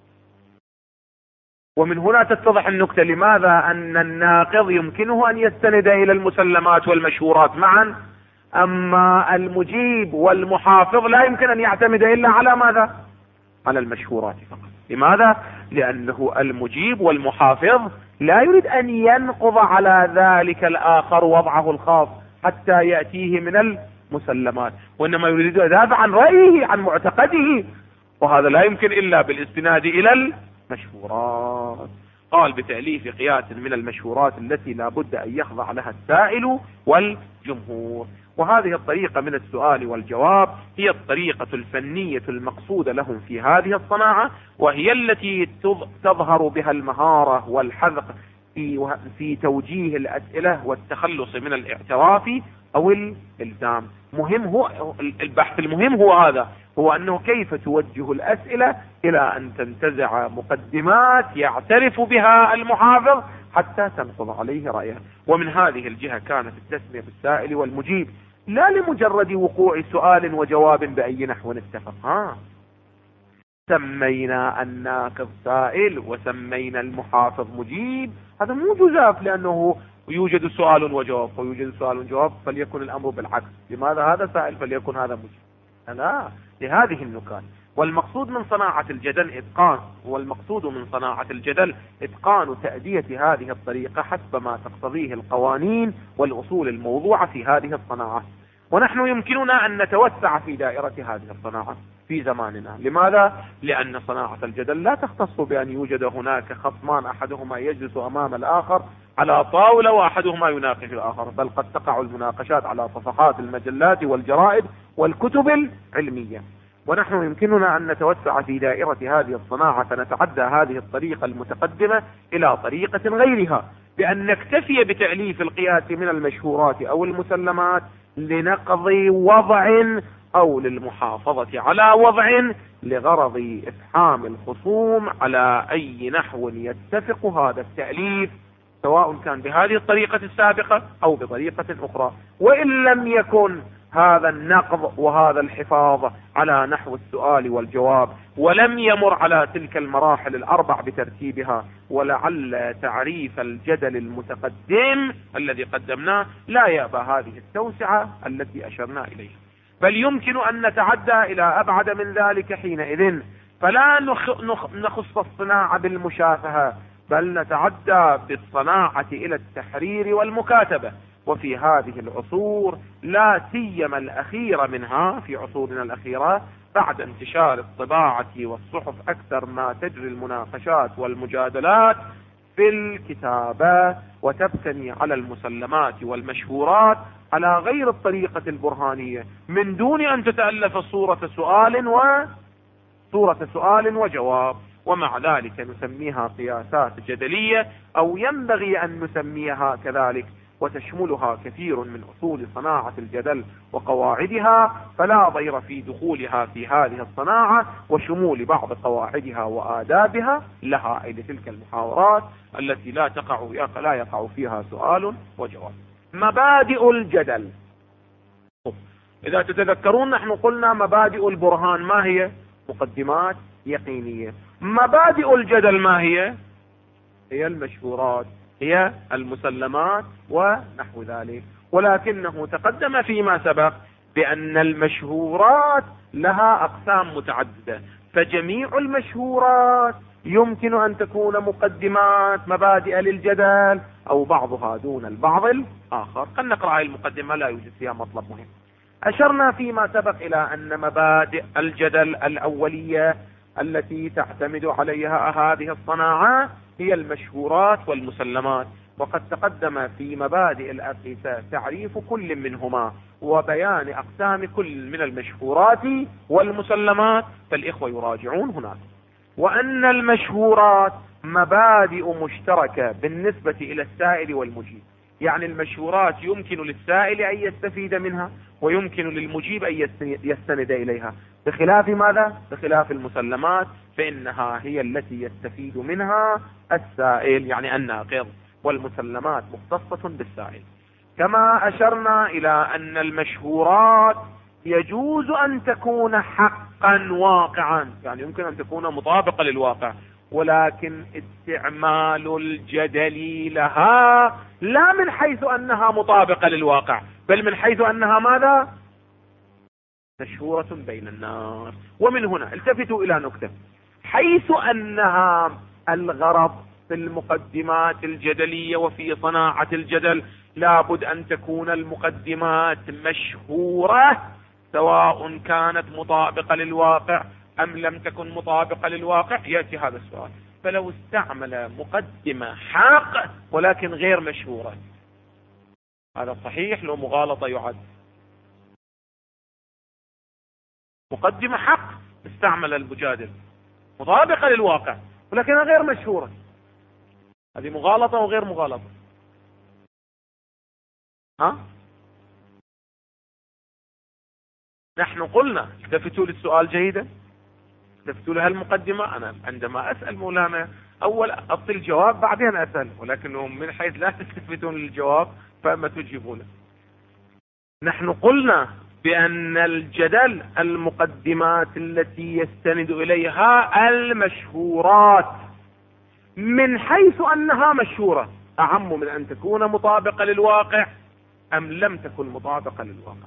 ومن هنا تتضح النكتة لماذا أن الناقض يمكنه أن يستند إلى المسلمات والمشهورات معا، أما المجيب والمحافظ لا يمكن أن يعتمد إلا على ماذا؟ على المشهورات فقط. لماذا؟ لأنه المجيب والمحافظ لا يريد أن ينقض على ذلك الآخر وضعه الخاص حتى يأتيه من المسلمات، وإنما يريد أن يدافع عن رأيه عن معتقده، وهذا لا يمكن إلا بالاستناد إلى المشهورات. قال بتأليف قياس من المشهورات التي لا بد أن يخضع لها السائل والجمهور. وهذه الطريقة من السؤال والجواب هي الطريقة الفنية المقصودة لهم في هذه الصناعة، وهي التي تظهر بها المهارة والحذق في توجيه الأسئلة والتخلص من الاعتراف أو الإلزام. مهم هو البحث، المهم هو هذا، هو أنه كيف توجه الأسئلة إلى أن تنتزع مقدمات يعترف بها المحافظ حتى تنقض عليه رأيه. ومن هذه الجهة كانت التسمية بالسائل والمجيب لا لمجرد وقوع سؤال وجواب بأي نحو اتفق. سمينا الناقض سائل وسمينا المحافظ مجيب، هذا مو جزاف، لأنه يوجد سؤال وجواب ويوجد سؤال وجواب، فليكن الأمر بالعكس. لماذا هذا سائل فليكن هذا مجيب؟ لا، لهذه النكات. والمقصود من صناعة الجدل إتقان تأدية هذه الطريقة حسب ما تقتضيه القوانين والأصول الموضوعة في هذه الصناعة. ونحن يمكننا أن نتوسع في دائرة هذه الصناعة في زماننا. لماذا؟ لأن صناعة الجدل لا تختص بأن يوجد هناك خصمان أحدهما يجلس أمام الآخر على طاولة وأحدهما يناقش الآخر، بل قد تقع المناقشات على صفحات المجلات والجرائد والكتب العلمية. ونحن يمكننا أن نتوسع في دائرة هذه الصناعة فنتعدى هذه الطريقة المتقدمة إلى طريقة غيرها، بأن نكتفي بتأليف القياس من المشهورات أو المسلمات لنقضي وضع أو للمحافظة على وضع لغرض إفحام الخصوم على أي نحو يتفق هذا التأليف، سواء كان بهذه الطريقة السابقة أو بطريقة أخرى. وإن لم يكن هذا النقض وهذا الحفاظ على نحو السؤال والجواب، ولم يمر على تلك المراحل الأربع بترتيبها، ولعل تعريف الجدل المتقدم الذي قدمناه لا يأبى هذه التوسعة التي أشرنا إليها، بل يمكن أن نتعدى إلى أبعد من ذلك حينئذ، فلا نخص الصناعة بالمشافهة، بل نتعدى بالصناعة إلى التحرير والمكاتبة. وفي هذه العصور لا سيما الأخيرة منها، في عصورنا الأخيرة بعد انتشار الطباعة والصحف، أكثر ما تجري المناقشات والمجادلات في الكتابة، وتبتني على المسلمات والمشهورات على غير الطريقة البرهانية، من دون أن تتألف صورة سؤال وجواب. ومع ذلك نسميها قياسات جدلية، أو ينبغي أن نسميها كذلك، وتشملها كثير من أصول صناعة الجدل وقواعدها، فلا ضير في دخولها في هذه الصناعة وشمول بعض قواعدها وآدابها لها، أي لتلك المحاورات التي لا يقع فيها سؤال وجواب. مبادئ الجدل، إذا تتذكرون نحن قلنا مبادئ البرهان ما هي؟ مقدمات يقينية. مبادئ الجدل ما هي؟ هي المشهورات، هي المسلمات ونحو ذلك. ولكنه تقدم فيما سبق بأن المشهورات لها أقسام متعددة، فجميع المشهورات يمكن أن تكون مقدمات مبادئ للجدل، أو بعضها دون البعض الآخر. قد نقرأ المقدمة، لا يوجد فيها مطلب مهم. أشرنا فيما سبق إلى أن مبادئ الجدل الأولية التي تعتمد عليها هذه الصناعة هي المشهورات والمسلمات، وقد تقدم في مبادئ الأقيسة تعريف كل منهما وبيان أقسام كل من المشهورات والمسلمات، فالإخوة يراجعون هناك. وأن المشهورات مبادئ مشتركة بالنسبة إلى السائل والمجيب، يعني المشهورات يمكن للسائل أن يستفيد منها، ويمكن للمجيب أن يستند إليها، بخلاف ماذا؟ بخلاف المسلمات، فإنها هي التي يستفيد منها السائل، يعني الناقض، والمسلمات مختصة بالسائل. كما أشرنا إلى أن المشهورات يجوز أن تكون حقا واقعا، يعني يمكن أن تكون مطابقة للواقع، ولكن استعمال الجدل لها لا من حيث أنها مطابقة للواقع، بل من حيث أنها ماذا؟ مشهورة بين الناس. ومن هنا التفتوا إلى نكتة، حيث أنها الغرض في المقدمات الجدلية وفي صناعة الجدل لابد أن تكون المقدمات مشهورة، سواء كانت مطابقة للواقع أم لم تكن مطابقة للواقع، يأتي هذا السؤال. فلو استعمل مقدمة حق ولكن غير مشهورة، هذا صحيح لو مغالطة يعد؟ مقدمة حق استعمل المجادل مطابقة للواقع ولكنها غير مشهورة، هذه مغالطة وغير مغالطة. نحن قلنا، التفتوا للسؤال جيدا، التفتوا لها المقدمة. أنا عندما أسأل مولانا أول أعطي الجواب بعدين أسأل، ولكنهم من حيث لا تلتفتون للجواب فما تجيبون. نحن قلنا بأن الجدل المقدمات التي يستند إليها المشهورات من حيث أنها مشهورة أعم من أن تكون مطابقة للواقع أم لم تكن مطابقة للواقع.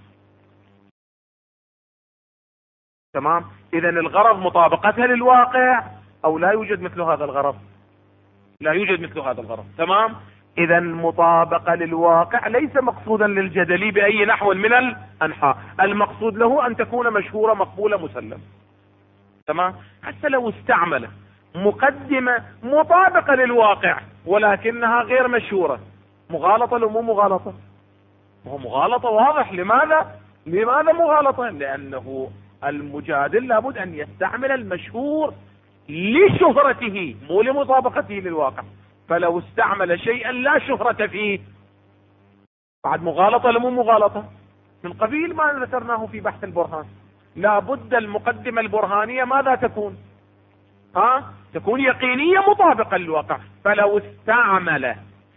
تمام؟ إذن الغرض مطابقتها للواقع أو لا يوجد مثل هذا الغرض؟ لا يوجد مثل هذا الغرض. تمام؟ إذن مطابقة للواقع ليس مقصودا للجدلي بأي نحو من الأنحاء، المقصود له أن تكون مشهورة مقبولة مسلم. تمام؟ حتى لو استعمل مقدمة مطابقة للواقع ولكنها غير مشهورة، مغالطة لو مو مغالطة؟ هو مغالطة واضح. لماذا مغالطة؟ لأنه المجادل لابد أن يستعمل المشهور لشهرته مو لمطابقته للواقع، فلو استعمل شيئا لا شهرة فيه بعد مغالطة لمو مغالطة؟ من قبيل ما ذكرناه في بحث البرهان. لا بد المقدمة البرهانية ماذا تكون؟ تكون يقينية مطابقة للواقع. فلو استعمل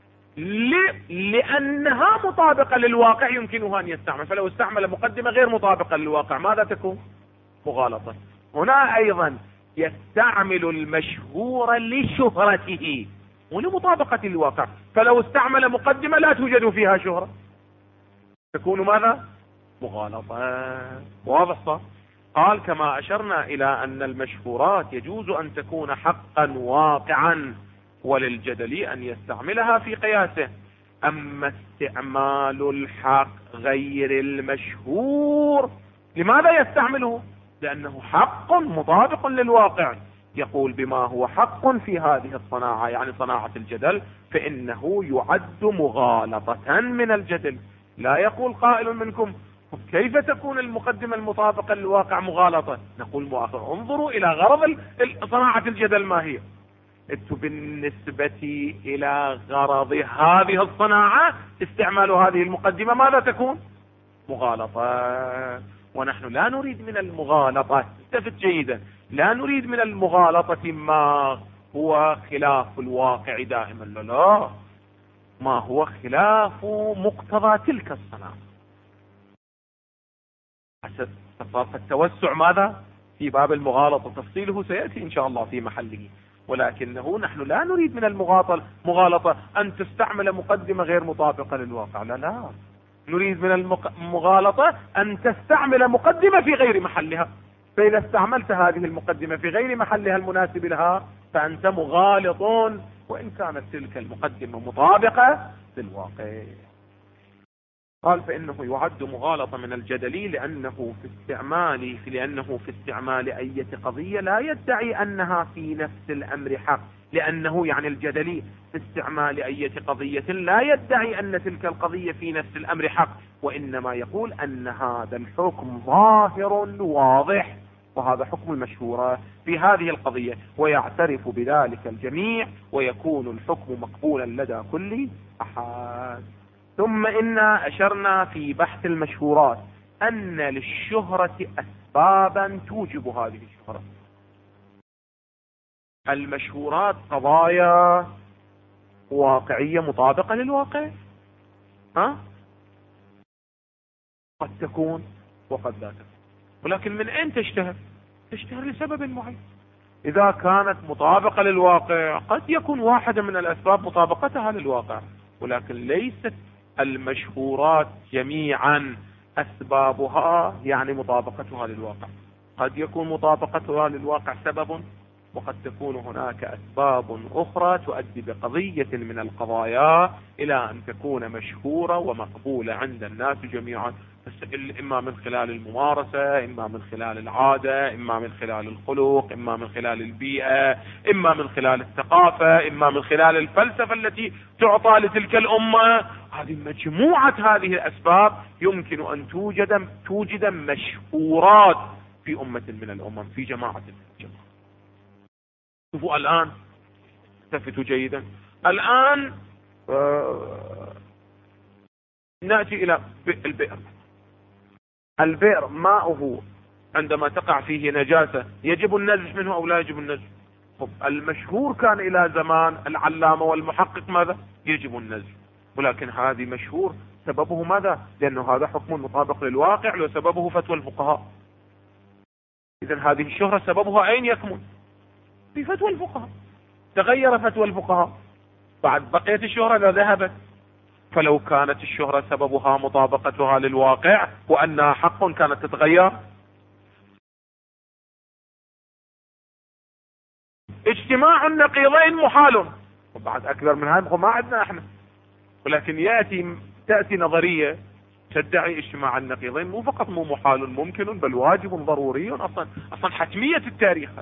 لأنها مطابقة للواقع يمكنها أن يستعمل، فلو استعمل مقدمة غير مطابقة للواقع ماذا تكون؟ مغالطة. هنا أيضا يستعمل المشهور لشهرته ولمطابقة الواقع، فلو استعمل مقدمة لا توجد فيها شهرة تكون ماذا؟ مغالطة. واضح صح؟ قال كما أشرنا إلى أن المشهورات يجوز أن تكون حقا واقعا وللجدل أن يستعملها في قياسه. أما استعمال الحق غير المشهور لماذا يستعمله؟ لأنه حق مطابق للواقع. يقول بما هو حق في هذه الصناعة، يعني صناعة الجدل، فإنه يعد مغالطة من الجدل. لا يقول قائل منكم كيف تكون المقدمة المطابقة للواقع مغالطة؟ نقول مؤخر انظروا إلى غرض صناعة الجدل ما هي. بالنسبة إلى غرض هذه الصناعة استعمال هذه المقدمة ماذا تكون؟ مغالطة. ونحن لا نريد من المغالطة، استفد جيدا، لا نريد من المغالطة ما هو خلاف الواقع دائما، لا، ما هو خلاف مقتضى تلك الصناعة. التوسع ماذا؟ في باب المغالطة تفصيله سيأتي إن شاء الله في محله، ولكنه نحن لا نريد من المغالطة أن تستعمل مقدمة غير مطابقة للواقع، لا، نريد من المغالطة أن تستعمل مقدمة في غير محلها. فإذا استعملت هذه المقدمة في غير محلها المناسب لها فأنت مغالط، وإن كانت تلك المقدمة مطابقة للواقع. قال فإنه يعد مغالطة من الجدلي لأنه في استعمال أي قضية لا يدعي أنها في نفس الأمر حق، لأنه يعني الجدلي في استعمال أي قضية لا يدعي أن تلك القضية في نفس الأمر حق، وإنما يقول أن هذا الحكم ظاهر واضح، وهذا حكم المشهورة في هذه القضية، ويعترف بذلك الجميع، ويكون الحكم مقبولا لدى كل أحد. ثم إنا أشرنا في بحث المشهورات أن للشهرة أسبابا توجب هذه الشهرة. المشهورات قضايا واقعية مطابقة للواقع، قد تكون وقد لا تكون، ولكن من أين تشتهر؟ تشتهر لسبب معين. إذا كانت مطابقة للواقع قد يكون واحدة من الأسباب مطابقتها للواقع، ولكن ليست المشهورات جميعا أسبابها يعني مطابقتها للواقع. قد يكون مطابقتها للواقع سبب، وقد تكون هناك أسباب أخرى تؤدي بقضية من القضايا إلى أن تكون مشهورة ومقبولة عند الناس جميعا، إما من خلال الممارسة، إما من خلال العادة، إما من خلال الخلق، إما من خلال البيئة، إما من خلال الثقافة، إما من خلال الفلسفة التي تعطى لتلك الأمة. هذه مجموعة هذه الأسباب يمكن أن توجد مشهورات في أمة من الأمم، في جماعة من الجماعة. شوفوا الآن، التفتوا جيدا، الآن نأتي إلى البئر. البئر ماؤه عندما تقع فيه نجاسة يجب النزح منه أو لا يجب النزح؟ المشهور كان إلى زمان العلامة والمحقق ماذا؟ يجب النزح، ولكن هذه مشهور سببه ماذا؟ لأنه هذا حكم مطابق للواقع، وسببه فتوى الفقهاء. إذن هذه الشهرة سببها أين يكمن؟ في فتوى الفقهاء. تغير فتوى الفقهاء، بعد بقيت الشهرة لا ذهبت. فلو كانت الشهرة سببها مطابقتها للواقع وأنها حق كانت تتغير. اجتماع النقيضين محال، وبعد أكثر من هذا ما عندنا احنا، ولكن تأتي نظرية تدعي اجتماع النقيضين مو فقط مو محال، ممكن بل واجب ضروري، أصلا حتمية التاريخ.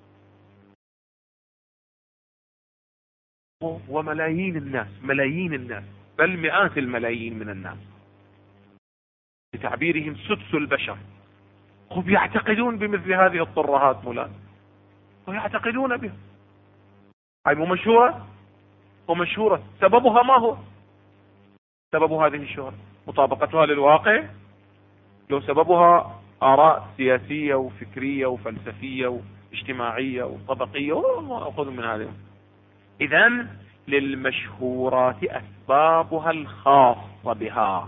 وملايين الناس، ملايين الناس، بل مئات الملايين من الناس، بتعبيرهم سدس البشر، هم يعتقدون بمثل هذه الطرهات مولانا، ويعتقدون بها. هاي مو مشهورة؟ ومشهورة. سببها ما هو؟ سبب هذه الشهرة مطابقتها للواقع لو سببها آراء سياسية وفكرية وفلسفية واجتماعية وطبقية وما أخذ من هذا. إذن للمشهورات أسبابها الخاصة بها.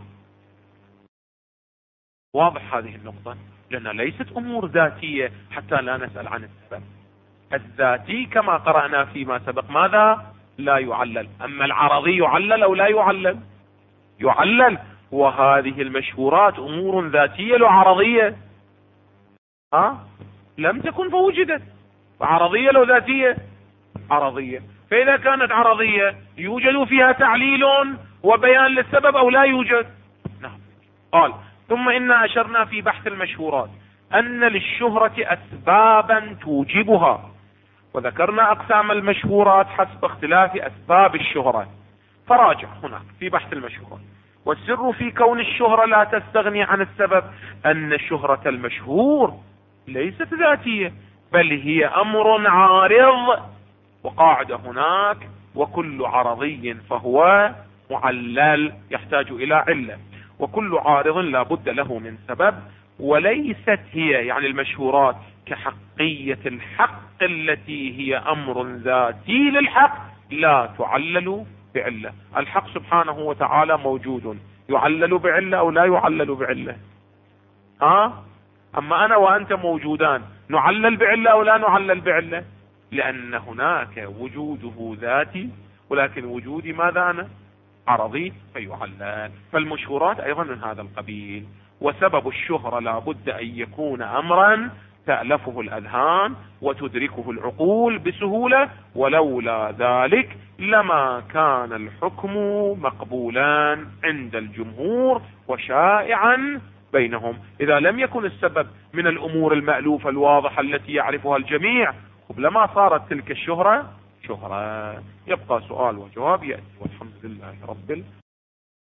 واضح هذه النقطة، لأنها ليست أمور ذاتية حتى لا نسأل عن السبب. الذاتي كما قرأنا فيما سبق ماذا؟ لا يعلل. أما العرضي يعلل أو لا يعلل؟ يعلل. وهذه المشهورات أمور ذاتية لو عرضية لم تكن فوجدت. عرضية لو ذاتية؟ عرضية. فإذا كانت عرضية يوجد فيها تعليل وبيان للسبب أو لا يوجد؟ نعم. قال ثم إنا أشرنا في بحث المشهورات أن للشهرة أسبابا توجبها، وذكرنا أقسام المشهورات حسب اختلاف أسباب الشهرة. فراجع هناك في بحث المشهورات. والسر في كون الشهرة لا تستغني عن السبب أن شهرة المشهور ليست ذاتية، بل هي أمر عارض. وقاعدة هناك: وكل عرضي فهو معلل يحتاج إلى علة، وكل عارض لا بد له من سبب. وليست هي يعني المشهورات كحقية الحق التي هي أمر ذاتي للحق لا تعلل بعلة. الحق سبحانه وتعالى موجود، يعلل بعلة أو لا يعلل بعلة؟ أما أنا وأنت موجودان، نعلل بعلة أو لا نعلل بعلة؟ لأن هناك وجوده ذاتي، ولكن وجودي ماذا أنا؟ عرضي، فيعلل. فالمشهورات أيضا من هذا القبيل. وسبب الشهرة لا بد أن يكون أمرا تألفه الأذهان وتدركه العقول بسهولة، ولولا ذلك لما كان الحكم مقبولا عند الجمهور وشائعا بينهم. إذا لم يكن السبب من الأمور المألوفة الواضحة التي يعرفها الجميع، لما صارت تلك الشهرة شهرة. يبقى سؤال وجواب يأتي، والحمد لله رب العالمين.